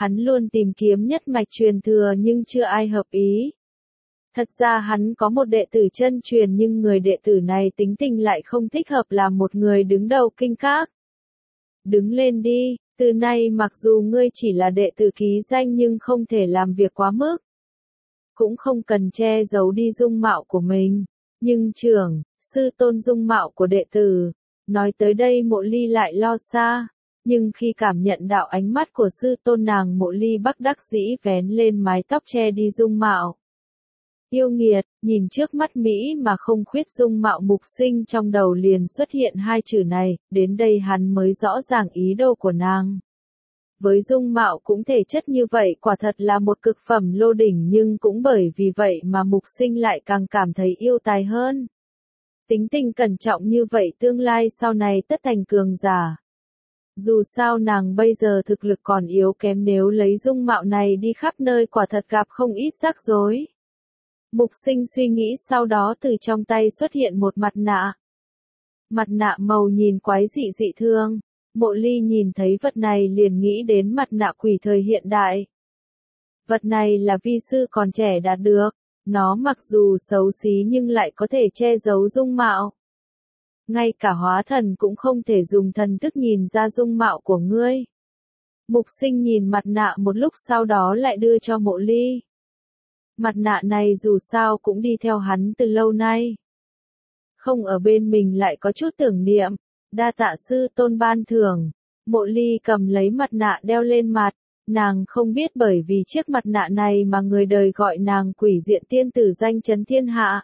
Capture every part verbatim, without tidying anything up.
Hắn luôn tìm kiếm nhất mạch truyền thừa nhưng chưa ai hợp ý. Thật ra hắn có một đệ tử chân truyền nhưng người đệ tử này tính tình lại không thích hợp làm một người đứng đầu kinh các. Đứng lên đi, từ nay mặc dù ngươi chỉ là đệ tử ký danh nhưng không thể làm việc quá mức. Cũng không cần che giấu đi dung mạo của mình. Nhưng trưởng, sư tôn dung mạo của đệ tử. Nói tới đây Mộ Ly lại lo xa. Nhưng khi cảm nhận đạo ánh mắt của sư tôn nàng Mộ Ly bất đắc dĩ vén lên mái tóc che đi dung mạo. Yêu nghiệt, nhìn trước mắt Mỹ mà không khuyết dung mạo Mục Sinh trong đầu liền xuất hiện hai chữ này, đến đây hắn mới rõ ràng ý đồ của nàng. Với dung mạo cũng thể chất như vậy quả thật là một cực phẩm lô đỉnh nhưng cũng bởi vì vậy mà Mục Sinh lại càng cảm thấy yêu tài hơn. Tính tình cẩn trọng như vậy tương lai sau này tất thành cường giả. Dù sao nàng bây giờ thực lực còn yếu kém nếu lấy dung mạo này đi khắp nơi quả thật gặp không ít rắc rối. Mục Sinh suy nghĩ sau đó từ trong tay xuất hiện một mặt nạ. Mặt nạ màu nhìn quái dị dị thương. Mộ Ly nhìn thấy vật này liền nghĩ đến mặt nạ quỷ thời hiện đại. Vật này là vi sư còn trẻ đạt được. Nó mặc dù xấu xí nhưng lại có thể che giấu dung mạo. Ngay cả hóa thần cũng không thể dùng thần thức nhìn ra dung mạo của ngươi. Mục Sinh nhìn mặt nạ một lúc sau đó lại đưa cho Mộ Ly. Mặt nạ này dù sao cũng đi theo hắn từ lâu nay. Không ở bên mình lại có chút tưởng niệm, đa tạ sư tôn ban thưởng. Mộ Ly cầm lấy mặt nạ đeo lên mặt, nàng không biết bởi vì chiếc mặt nạ này mà người đời gọi nàng quỷ diện tiên tử danh chấn thiên hạ.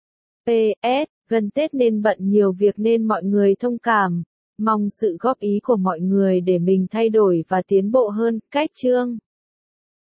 pê ét, gần Tết nên bận nhiều việc nên mọi người thông cảm, mong sự góp ý của mọi người để mình thay đổi và tiến bộ hơn, cách chương.